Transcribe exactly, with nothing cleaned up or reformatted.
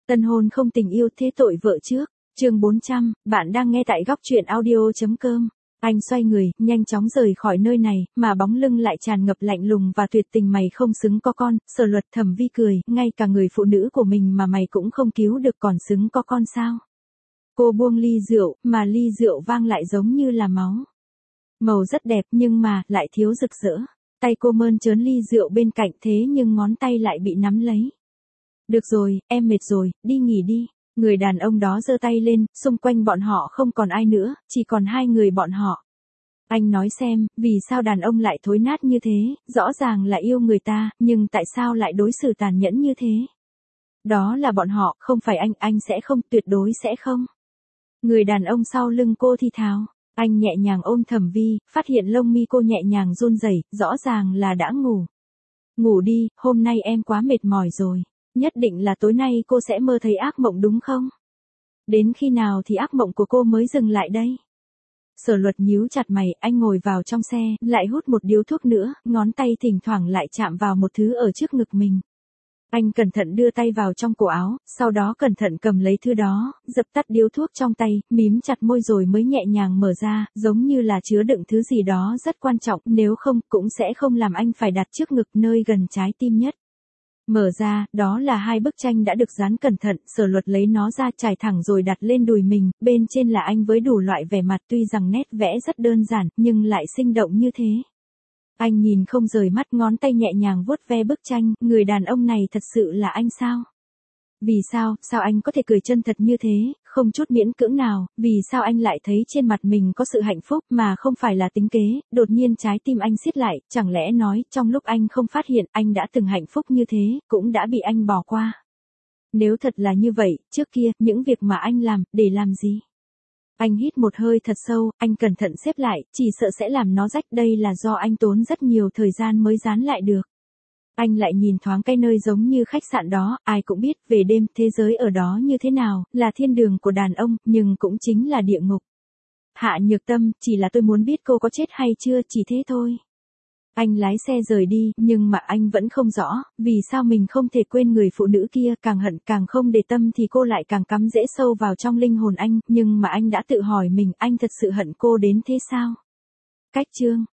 Tân hôn không tình yêu thế tội vợ trước. Chương bốn trăm, bạn đang nghe tại góc truyện audio.com. Anh xoay người, nhanh chóng rời khỏi nơi này, mà bóng lưng lại tràn ngập lạnh lùng và tuyệt tình. Mày không xứng có con. Sở Luật Thẩm Vi cười, ngay cả người phụ nữ của mình mà mày cũng không cứu được còn xứng có con sao? Cô buông ly rượu, mà ly rượu vang lại giống như là máu. Màu rất đẹp nhưng mà, lại thiếu rực rỡ. Tay cô mơn trớn ly rượu bên cạnh thế nhưng ngón tay lại bị nắm lấy. Được rồi, em mệt rồi, đi nghỉ đi. Người đàn ông đó giơ tay lên, xung quanh bọn họ không còn ai nữa, chỉ còn hai người bọn họ. Anh nói xem, vì sao đàn ông lại thối nát như thế, rõ ràng là yêu người ta, nhưng tại sao lại đối xử tàn nhẫn như thế? Đó là bọn họ, không phải anh, anh sẽ không, tuyệt đối sẽ không. Người đàn ông sau lưng cô thì thào. Anh nhẹ nhàng ôm Thẩm Vi, phát hiện lông mi cô nhẹ nhàng run rẩy, rõ ràng là đã ngủ. Ngủ đi, hôm nay em quá mệt mỏi rồi. Nhất định là tối nay cô sẽ mơ thấy ác mộng đúng không? Đến khi nào thì ác mộng của cô mới dừng lại đây? Sở Luật nhíu chặt mày, anh ngồi vào trong xe, lại hút một điếu thuốc nữa, ngón tay thỉnh thoảng lại chạm vào một thứ ở trước ngực mình. Anh cẩn thận đưa tay vào trong cổ áo, sau đó cẩn thận cầm lấy thứ đó, dập tắt điếu thuốc trong tay, mím chặt môi rồi mới nhẹ nhàng mở ra, giống như là chứa đựng thứ gì đó rất quan trọng, nếu không, cũng sẽ không làm anh phải đặt trước ngực nơi gần trái tim nhất. Mở ra, đó là hai bức tranh đã được dán cẩn thận, Sở Luật lấy nó ra trải thẳng rồi đặt lên đùi mình, bên trên là anh với đủ loại vẻ mặt tuy rằng nét vẽ rất đơn giản, nhưng lại sinh động như thế. Anh nhìn không rời mắt, ngón tay nhẹ nhàng vuốt ve bức tranh, người đàn ông này thật sự là anh sao? Vì sao, sao anh có thể cười chân thật như thế, không chút miễn cưỡng nào, vì sao anh lại thấy trên mặt mình có sự hạnh phúc mà không phải là tính kế, đột nhiên trái tim anh siết lại, chẳng lẽ nói, trong lúc anh không phát hiện, anh đã từng hạnh phúc như thế, cũng đã bị anh bỏ qua. Nếu thật là như vậy, trước kia, những việc mà anh làm, để làm gì? Anh hít một hơi thật sâu, anh cẩn thận xếp lại, chỉ sợ sẽ làm nó rách, đây là do anh tốn rất nhiều thời gian mới dán lại được. Anh lại nhìn thoáng cái nơi giống như khách sạn đó, ai cũng biết về đêm thế giới ở đó như thế nào, là thiên đường của đàn ông, nhưng cũng chính là địa ngục. Hạ Nhược Tâm, chỉ là tôi muốn biết cô có chết hay chưa, chỉ thế thôi. Anh lái xe rời đi, nhưng mà anh vẫn không rõ, vì sao mình không thể quên người phụ nữ kia, càng hận càng không để tâm thì cô lại càng cắm rễ sâu vào trong linh hồn anh, nhưng mà anh đã tự hỏi mình, anh thật sự hận cô đến thế sao? Cách chương